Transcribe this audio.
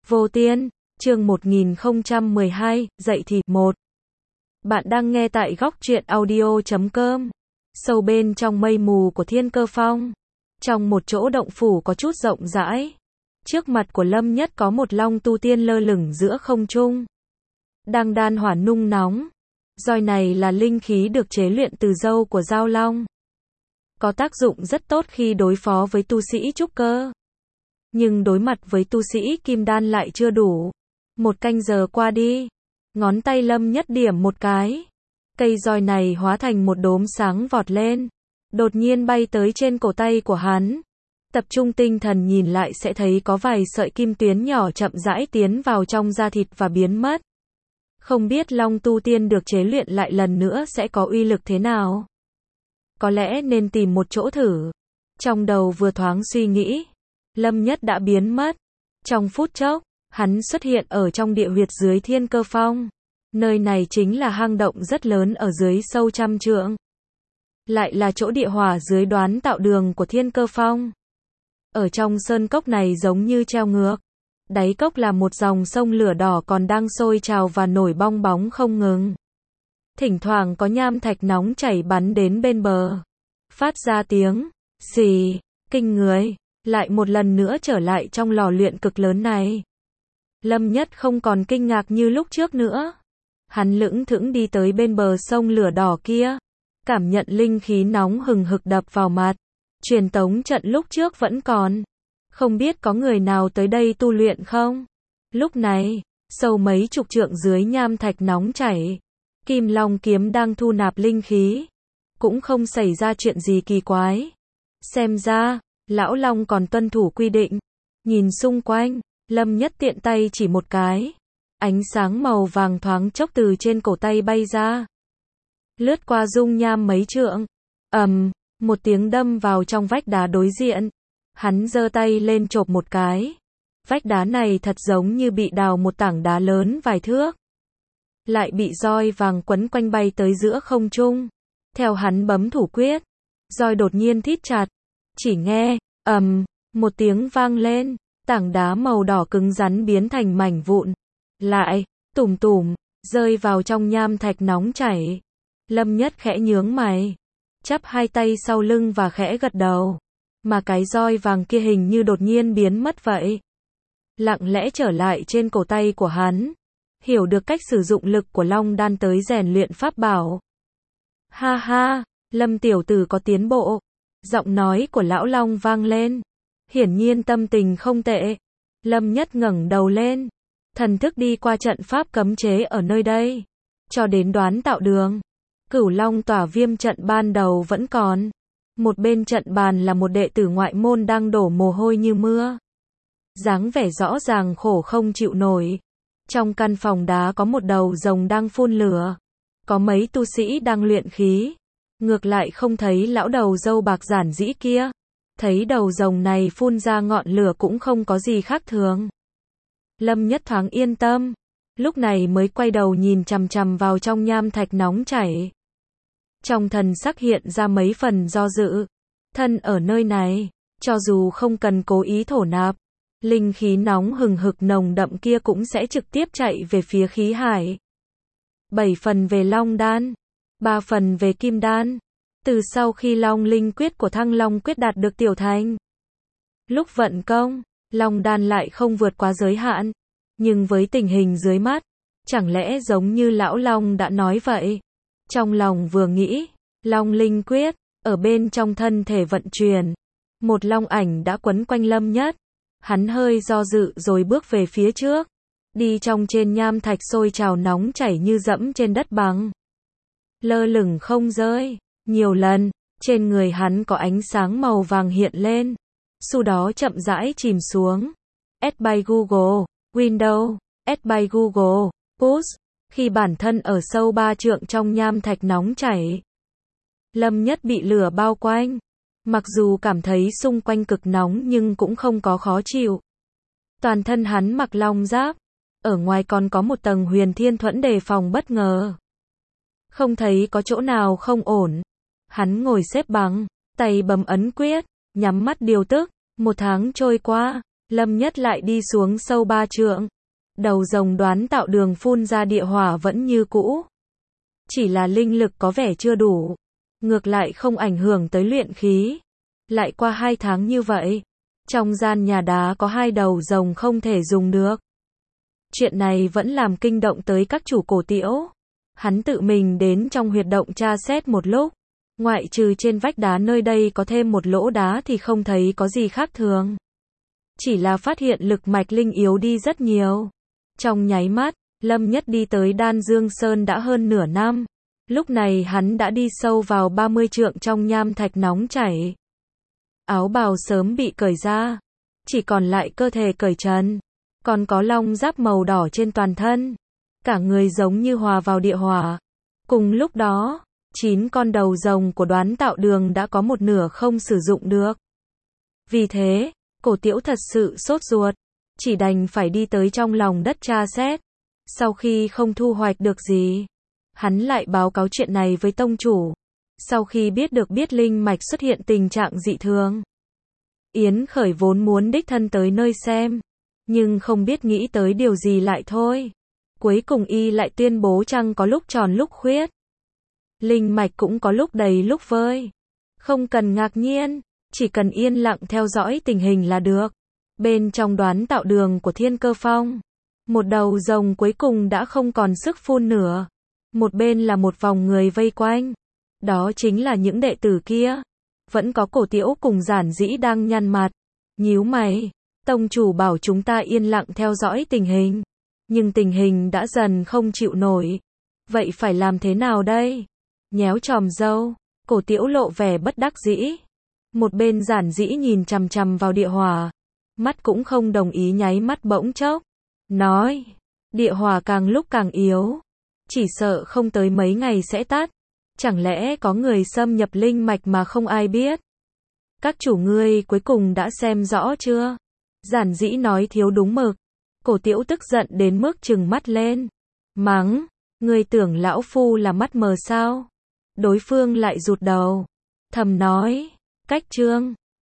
Vô Tiên, chương 1012, dậy thì, 1. Bạn đang nghe tại góc truyện audio.com. Sâu bên trong mây mù của Thiên Cơ Phong, trong một chỗ động phủ có chút rộng rãi, trước mặt của Lâm Nhất có một long tu tiên lơ lửng giữa không trung, đang đan hỏa nung nóng. Roi này là linh khí được chế luyện từ râu của dao long, có tác dụng rất tốt khi đối phó với tu sĩ trúc cơ. Nhưng đối mặt với tu sĩ kim đan lại chưa đủ. Một canh giờ qua đi, ngón tay Lâm Nhất điểm một cái, cây roi này hóa thành một đốm sáng vọt lên, đột nhiên bay tới trên cổ tay của hắn. Tập trung tinh thần nhìn lại sẽ thấy có vài sợi kim tuyến nhỏ chậm rãi tiến vào trong da thịt và biến mất. Không biết long tu tiên được chế luyện lại lần nữa sẽ có uy lực thế nào? Có lẽ nên tìm một chỗ thử. Trong đầu vừa thoáng suy nghĩ, Lâm Nhất đã biến mất. Trong phút chốc, hắn xuất hiện ở trong địa huyệt dưới Thiên Cơ Phong. Nơi này chính là hang động rất lớn ở dưới sâu trăm trượng. Lại là chỗ địa hỏa dưới đoán tạo đường của Thiên Cơ Phong. Ở trong sơn cốc này giống như treo ngược. Đáy cốc là một dòng sông lửa đỏ còn đang sôi trào và nổi bong bóng không ngừng. Thỉnh thoảng có nham thạch nóng chảy bắn đến bên bờ, phát ra tiếng xì kinh người. Lại một lần nữa trở lại trong lò luyện cực lớn này. Lâm Nhất không còn kinh ngạc như lúc trước nữa. Hắn lững thững đi tới bên bờ sông lửa đỏ kia, cảm nhận linh khí nóng hừng hực đập vào mặt. Truyền tống trận lúc trước vẫn còn. Không biết có người nào tới đây tu luyện không? Lúc này, sâu mấy chục trượng dưới nham thạch nóng chảy, Kim Long kiếm đang thu nạp linh khí. Cũng không xảy ra chuyện gì kỳ quái. Xem ra, Lão Long còn tuân thủ quy định. Nhìn xung quanh, Lâm Nhất tiện tay chỉ một cái. Ánh sáng màu vàng thoáng chốc từ trên cổ tay bay ra, lướt qua dung nham mấy trượng. Một tiếng đâm vào trong vách đá đối diện. Hắn giơ tay lên chộp một cái. Vách đá này thật giống như bị đào một tảng đá lớn vài thước. Lại bị roi vàng quấn quanh bay tới giữa không trung. Theo hắn bấm thủ quyết, roi đột nhiên thít chặt. Chỉ nghe, một tiếng vang lên, tảng đá màu đỏ cứng rắn biến thành mảnh vụn. Lại, tủm tủm, rơi vào trong nham thạch nóng chảy. Lâm Nhất khẽ nhướng mày, chắp hai tay sau lưng và khẽ gật đầu. Mà cái roi vàng kia hình như đột nhiên biến mất vậy. Lặng lẽ trở lại trên cổ tay của hắn. Hiểu được cách sử dụng lực của Long Đan tới rèn luyện pháp bảo. Ha ha, Lâm tiểu tử có tiến bộ. Giọng nói của Lão Long vang lên. Hiển nhiên tâm tình không tệ. Lâm Nhất ngẩng đầu lên. Thần thức đi qua trận pháp cấm chế ở nơi đây, cho đến đoán tạo đường. Cửu Long tỏa viêm trận ban đầu vẫn còn. Một bên trận bàn là một đệ tử ngoại môn đang đổ mồ hôi như mưa. Dáng vẻ rõ ràng khổ không chịu nổi. Trong căn phòng đá có một đầu rồng đang phun lửa. Có mấy tu sĩ đang luyện khí. Ngược lại không thấy lão đầu râu bạc giản dĩ kia. Thấy đầu rồng này phun ra ngọn lửa cũng không có gì khác thường. Lâm Nhất thoáng yên tâm. Lúc này mới quay đầu nhìn chằm chằm vào trong nham thạch nóng chảy. Trong thần sắc hiện ra mấy phần do dự. Thân ở nơi này, cho dù không cần cố ý thổ nạp, linh khí nóng hừng hực nồng đậm kia cũng sẽ trực tiếp chạy về phía khí hải. 7 phần về Long Đan, 3 phần về Kim Đan. Từ sau khi Long Linh Quyết của Thăng Long Quyết đạt được tiểu thành, lúc vận công, Long Đan lại không vượt quá giới hạn. Nhưng với tình hình dưới mắt, chẳng lẽ giống như Lão Long đã nói vậy? Trong lòng vừa nghĩ, Long Linh Quyết, ở bên trong thân thể vận chuyển. Một long ảnh đã quấn quanh Lâm Nhất. Hắn hơi do dự rồi bước về phía trước. Đi trong trên nham thạch sôi trào nóng chảy như dẫm trên đất bằng. Lơ lửng không rơi. Nhiều lần, trên người hắn có ánh sáng màu vàng hiện lên. Sau đó chậm rãi chìm xuống. Add by Google, Windows, Add by Google, Push. Khi bản thân ở sâu 3 trượng trong nham thạch nóng chảy, Lâm Nhất bị lửa bao quanh. Mặc dù cảm thấy xung quanh cực nóng nhưng cũng không có khó chịu. Toàn thân hắn mặc long giáp. Ở ngoài còn có một tầng huyền thiên thuẫn đề phòng bất ngờ. Không thấy có chỗ nào không ổn. Hắn ngồi xếp bằng, tay bấm ấn quyết, nhắm mắt điều tức. 1 tháng trôi qua, Lâm Nhất lại đi xuống sâu 3 trượng. Đầu rồng Đoán Tạo Đường phun ra địa hỏa vẫn như cũ. Chỉ là linh lực có vẻ chưa đủ. Ngược lại không ảnh hưởng tới luyện khí. Lại qua 2 tháng như vậy. Trong gian nhà đá có 2 đầu rồng không thể dùng được. Chuyện này vẫn làm kinh động tới các chủ cổ tiễu. Hắn tự mình đến trong huyệt động tra xét một lúc. Ngoại trừ trên vách đá nơi đây có thêm một lỗ đá thì không thấy có gì khác thường. Chỉ là phát hiện lực mạch linh yếu đi rất nhiều. Trong nháy mắt, Lâm Nhất đi tới Đan Dương Sơn đã hơn nửa năm. Lúc này hắn đã đi sâu vào 30 trượng trong nham thạch nóng chảy. Áo bào sớm bị cởi ra. Chỉ còn lại cơ thể cởi trần. Còn có long giáp màu đỏ trên toàn thân. Cả người giống như hòa vào địa hỏa. Cùng lúc đó, 9 con đầu rồng của Đoán Tạo Đường đã có một nửa không sử dụng được. Vì thế, cổ tiễu thật sự sốt ruột. Chỉ đành phải đi tới trong lòng đất tra xét. Sau khi không thu hoạch được gì, hắn lại báo cáo chuyện này với tông chủ. Sau khi biết được linh mạch xuất hiện tình trạng dị thường, Yến Khởi vốn muốn đích thân tới nơi xem, nhưng không biết nghĩ tới điều gì lại thôi. Cuối cùng y lại tuyên bố trăng có lúc tròn lúc khuyết. Linh mạch cũng có lúc đầy lúc vơi. Không cần ngạc nhiên, chỉ cần yên lặng theo dõi tình hình là được. Bên trong Đoán Tạo Đường của Thiên Cơ Phong, một đầu rồng cuối cùng đã không còn sức phun nữa. Một bên là một vòng người vây quanh. Đó chính là những đệ tử kia. Vẫn có cổ tiễu cùng Giản Dĩ đang nhăn mặt. Nhíu mày, tông chủ bảo chúng ta yên lặng theo dõi tình hình. Nhưng tình hình đã dần không chịu nổi. Vậy phải làm thế nào đây? Nhéo chòm râu, cổ tiễu lộ vẻ bất đắc dĩ. Một bên Giản Dĩ nhìn chằm chằm vào địa hỏa. Mắt cũng không đồng ý nháy mắt bỗng chốc. Nói, địa hỏa càng lúc càng yếu. Chỉ sợ không tới mấy ngày sẽ tắt. Chẳng lẽ có người xâm nhập linh mạch mà không ai biết? Các chủ ngươi cuối cùng đã xem rõ chưa? Giản Dĩ nói thiếu đúng mực. Cổ tiễu tức giận đến mức trừng mắt lên. Mắng, ngươi tưởng lão phu là mắt mờ sao? Đối phương lại rụt đầu. Thầm nói, cách chương